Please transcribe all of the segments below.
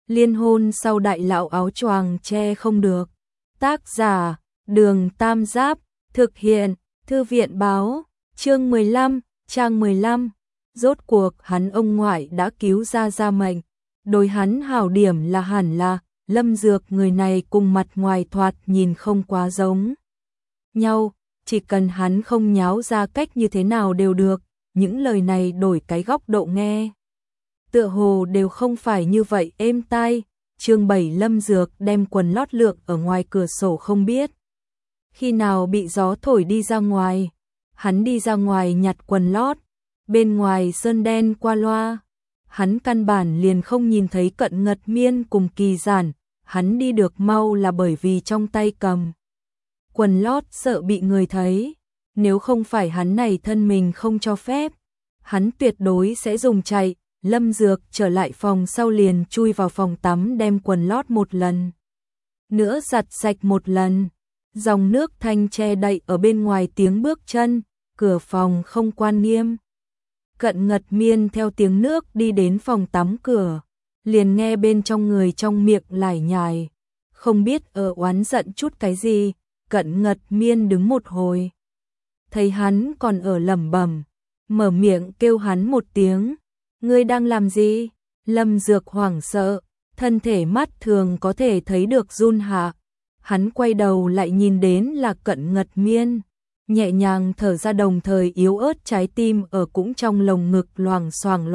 Liên hôn sau đại lão áo choàng che không được. Tác giả, Đường Tam Giáp, thực hiện, Thư viện báo, chương 15, trang 15. Rốt cuộc hắn ông ngoại đã cứu ra mệnh. Đối hắn hảo điểm là hẳn là, Lâm Dược người này cùng mặt ngoài thoạt nhìn không quá giống nhau, chỉ cần hắn không nháo ra cách như thế nào đều được, những lời này đổi cái góc độ nghe. Tựa hồ đều không phải như vậy êm tai. Chương 7 Lâm Dược đem quần lót lượng ở ngoài cửa sổ không biết khi nào bị gió thổi đi ra ngoài. Hắn đi ra ngoài nhặt quần lót, bên ngoài sơn đen qua loa. Hắn căn bản liền không nhìn thấy Cận Ngật Miên cùng Kỳ Giản, hắn đi được mau là bởi vì trong tay cầm quần lót sợ bị người thấy. Nếu không phải hắn này thân mình không cho phép, hắn tuyệt đối sẽ dùng chạy. Lâm Dược trở lại phòng sau liền chui vào phòng tắm đem quần lót một lần nữa giặt sạch một lần. Dòng nước thanh che đậy ở bên ngoài tiếng bước chân, cửa phòng không quan nghiêm. Cận Ngật Miên theo tiếng nước đi đến phòng tắm cửa, liền nghe bên trong người trong miệng lải nhải, không biết ở oán giận chút cái gì. Cận Ngật Miên đứng một hồi, thấy hắn còn ở lẩm bẩm, mở miệng kêu hắn một tiếng. Ngươi đang làm gì? Lâm Dược hoảng sợ, thân thể mắt thường có thể thấy được run hạ. Hắn quay đầu lại nhìn đến là Cận Ngật Miên, nhẹ nhàng thở ra đồng thời yếu ớt trái tim ở cũng trong lồng ngực loảng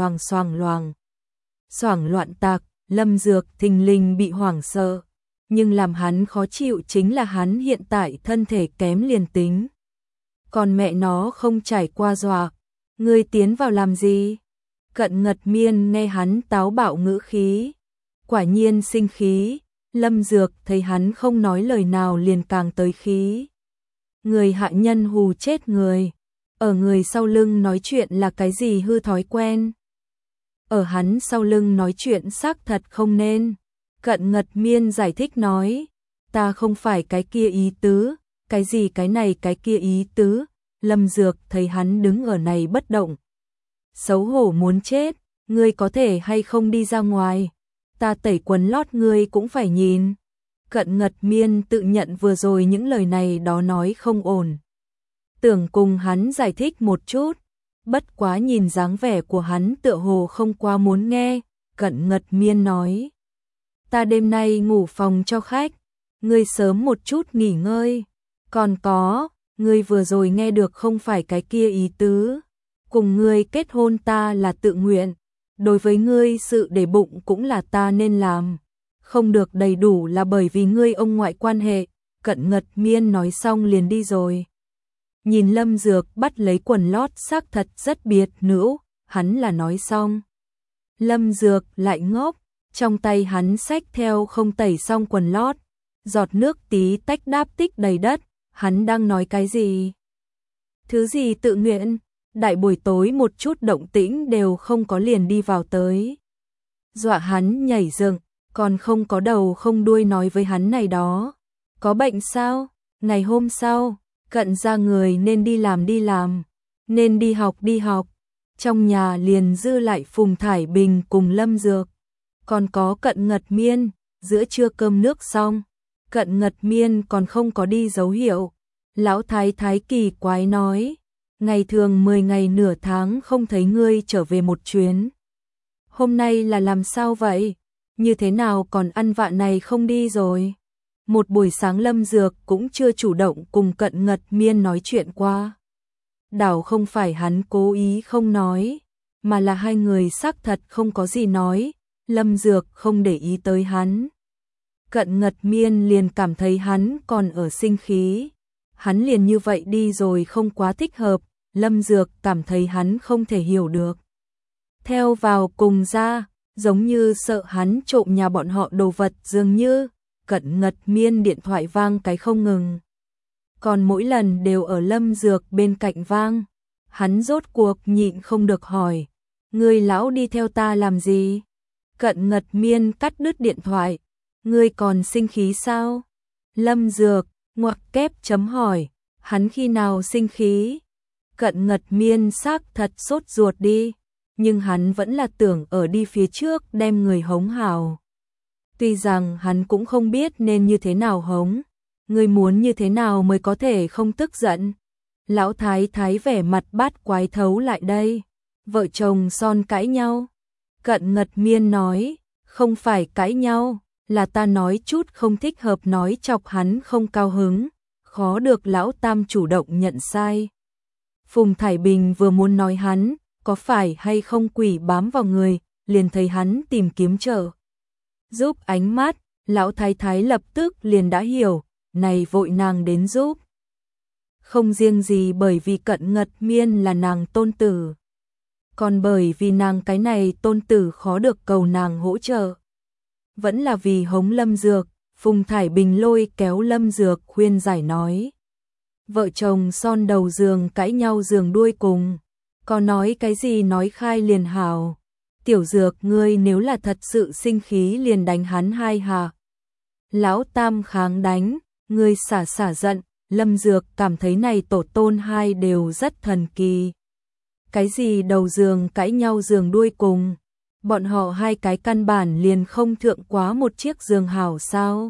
xoảng loạn tạc. Lâm Dược thình lình bị hoảng sợ, nhưng làm hắn khó chịu chính là hắn hiện tại thân thể kém liền tính, còn mẹ nó không trải qua dọa. Ngươi tiến vào làm gì? Cận Ngật Miên nghe hắn táo bạo ngữ khí, quả nhiên sinh khí. Lâm Dược thấy hắn không nói lời nào liền càng tới khí. Người hạ nhân hù chết người, ở người sau lưng nói chuyện là cái gì hư thói quen? Ở hắn sau lưng nói chuyện xác thật không nên. Cận Ngật Miên giải thích nói, ta không phải cái kia ý tứ, cái gì cái này cái kia ý tứ. Lâm Dược thấy hắn đứng ở này bất động, xấu hổ muốn chết. Ngươi có thể hay không đi ra ngoài, ta tẩy quần lót ngươi cũng phải nhìn. Cận Ngật Miên tự nhận vừa rồi những lời này đó nói không ổn, tưởng cùng hắn giải thích một chút, bất quá nhìn dáng vẻ của hắn tựa hồ không quá muốn nghe. Cận Ngật Miên nói, ta đêm nay ngủ phòng cho khách, ngươi sớm một chút nghỉ ngơi. Còn có, ngươi vừa rồi nghe được không phải cái kia ý tứ, cùng ngươi kết hôn ta là tự nguyện, đối với ngươi sự để bụng cũng là ta nên làm, không được đầy đủ là bởi vì ngươi ông ngoại quan hệ. Cận Ngật Miên nói xong liền đi rồi. Nhìn Lâm Dược bắt lấy quần lót xác thật rất biệt nữ, hắn là nói xong. Lâm Dược lại ngốc, trong tay hắn xách theo không tẩy xong quần lót, giọt nước tí tách đáp tích đầy đất. Hắn đang nói cái gì? Thứ gì tự nguyện? Đại buổi tối một chút động tĩnh đều không có liền đi vào tới, dọa hắn nhảy dựng, còn không có đầu không đuôi nói với hắn này đó. Có bệnh sao? Ngày hôm sau, Cận ra người nên đi làm, nên đi học. Trong nhà liền dư lại Phùng Thải Bình cùng Lâm Dược, còn có Cận Ngật Miên. Giữa trưa cơm nước xong, Cận Ngật Miên còn không có đi dấu hiệu. Lão thái thái kỳ quái nói, ngày thường 10 ngày nửa tháng không thấy ngươi trở về một chuyến, hôm nay là làm sao vậy? Như thế nào còn ăn vạ này không đi rồi? Một buổi sáng Lâm Dược cũng chưa chủ động cùng Cận Ngật Miên nói chuyện qua. Đảo không phải hắn cố ý không nói, mà là hai người xác thật không có gì nói. Lâm Dược không để ý tới hắn, Cận Ngật Miên liền cảm thấy hắn còn ở sinh khí. Hắn liền như vậy đi rồi không quá thích hợp. Lâm Dược cảm thấy hắn không thể hiểu được, theo vào cùng ra, giống như sợ hắn trộm nhà bọn họ đồ vật dường như. Cận Ngật Miên điện thoại vang cái không ngừng, còn mỗi lần đều ở Lâm Dược bên cạnh vang. Hắn rốt cuộc nhịn không được hỏi, ngươi lão đi theo ta làm gì? Cận Ngật Miên cắt đứt điện thoại, ngươi còn sinh khí sao? Lâm Dược ngoặc kép chấm hỏi, hắn khi nào sinh khí? Cận Ngật Miên xác thật sốt ruột đi, nhưng hắn vẫn là tưởng ở đi phía trước đem người hống hào. Tuy rằng hắn cũng không biết nên như thế nào hống. Ngươi muốn như thế nào mới có thể không tức giận? Lão thái thái vẻ mặt bát quái thấu lại đây. Vợ chồng Son cãi nhau. Cận Ngật Miên nói, không phải cãi nhau, là ta nói chút không thích hợp nói chọc hắn không cao hứng, khó được lão tam chủ động nhận sai. Phùng Thải Bình vừa muốn nói hắn, có phải hay không quỷ bám vào người, liền thấy hắn tìm kiếm trợ giúp ánh mắt, lão thái thái lập tức liền đã hiểu, này vội nàng đến giúp. Không riêng gì bởi vì Cận Ngật Miên là nàng tôn tử, còn bởi vì nàng cái này tôn tử khó được cầu nàng hỗ trợ. Vẫn là vì hống Lâm Dược, Phùng Thải Bình lôi kéo Lâm Dược khuyên giải nói. Vợ chồng Son đầu giường cãi nhau giường đuôi cùng, có nói cái gì nói khai liền hào. Tiểu Dược ngươi nếu là thật sự sinh khí liền đánh hắn hai hà. Lão tam kháng đánh, ngươi xả giận, Lâm Dược cảm thấy này tổ tôn hai đều rất thần kỳ. Cái gì đầu giường cãi nhau giường đuôi cùng, bọn họ hai cái căn bản liền không thượng quá một chiếc giường hảo sao.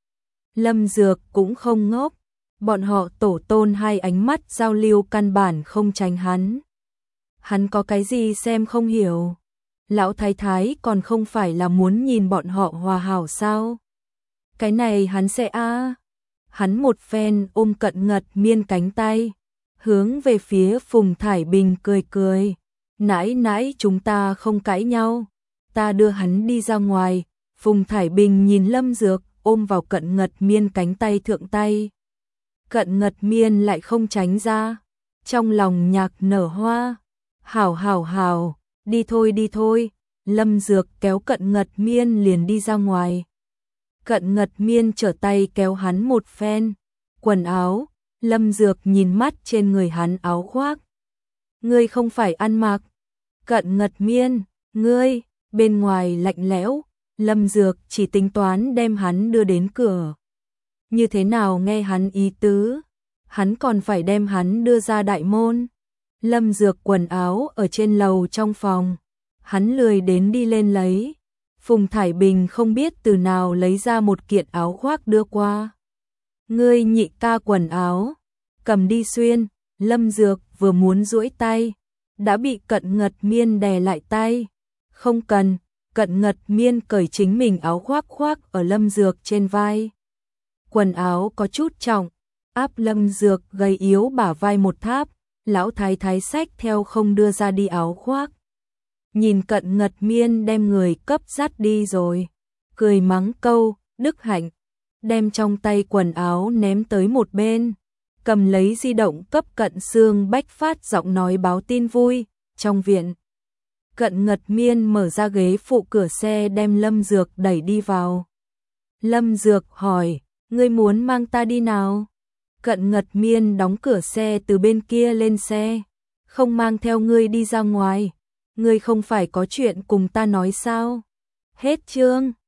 Lâm Dược cũng không ngốc, bọn họ tổ tôn hai ánh mắt giao lưu căn bản không tránh hắn. Hắn có cái gì xem không hiểu. Lão thái thái còn không phải là muốn nhìn bọn họ hòa hảo sao. Cái này hắn sẽ Hắn một phen ôm Cận Ngật Miên cánh tay, hướng về phía Phùng Thải Bình cười cười. Nãi nãi chúng ta không cãi nhau, ta đưa hắn đi ra ngoài. Phùng Thải Bình nhìn Lâm Dược ôm vào Cận Ngật Miên cánh tay thượng tay. Cận Ngật Miên lại không tránh ra, trong lòng nhạc nở hoa. Hảo, đi thôi. Lâm Dược kéo Cận Ngật Miên liền đi ra ngoài. Cận Ngật Miên trở tay kéo hắn một phen. Quần áo, Lâm Dược nhìn mắt trên người hắn áo khoác. Ngươi không phải ăn mặc. Cận Ngật Miên, ngươi, bên ngoài lạnh lẽo. Lâm Dược chỉ tính toán đem hắn đưa đến cửa. Như thế nào nghe hắn ý tứ, hắn còn phải đem hắn đưa ra đại môn. Lâm Dược quần áo ở trên lầu trong phòng, hắn lười đến đi lên lấy. Phùng Thải Bình không biết từ nào lấy ra một kiện áo khoác đưa qua. Ngươi nhị ca quần áo, cầm đi xuyên. Lâm Dược vừa muốn duỗi tay, đã bị Cận Ngật Miên đè lại tay. Không cần. Cận Ngật Miên cởi chính mình áo khoác ở Lâm Dược trên vai. Quần áo có chút trọng, áp Lâm Dược gầy yếu bả vai một tháp. Lão thái thái xách theo không đưa ra đi áo khoác. Nhìn Cận Ngật Miên đem người cấp dắt đi rồi, cười mắng câu, đức hạnh, đem trong tay quần áo ném tới một bên, cầm lấy di động cấp Cận Xương Bách phát giọng nói báo tin vui. Trong viện, Cận Ngật Miên mở ra ghế phụ cửa xe đem Lâm Dược đẩy đi vào. Lâm Dược hỏi, ngươi muốn mang ta đi nào? Cận Ngật Miên đóng cửa xe từ bên kia lên xe, không mang theo ngươi đi ra ngoài. Ngươi không phải có chuyện cùng ta nói sao? Hết chương.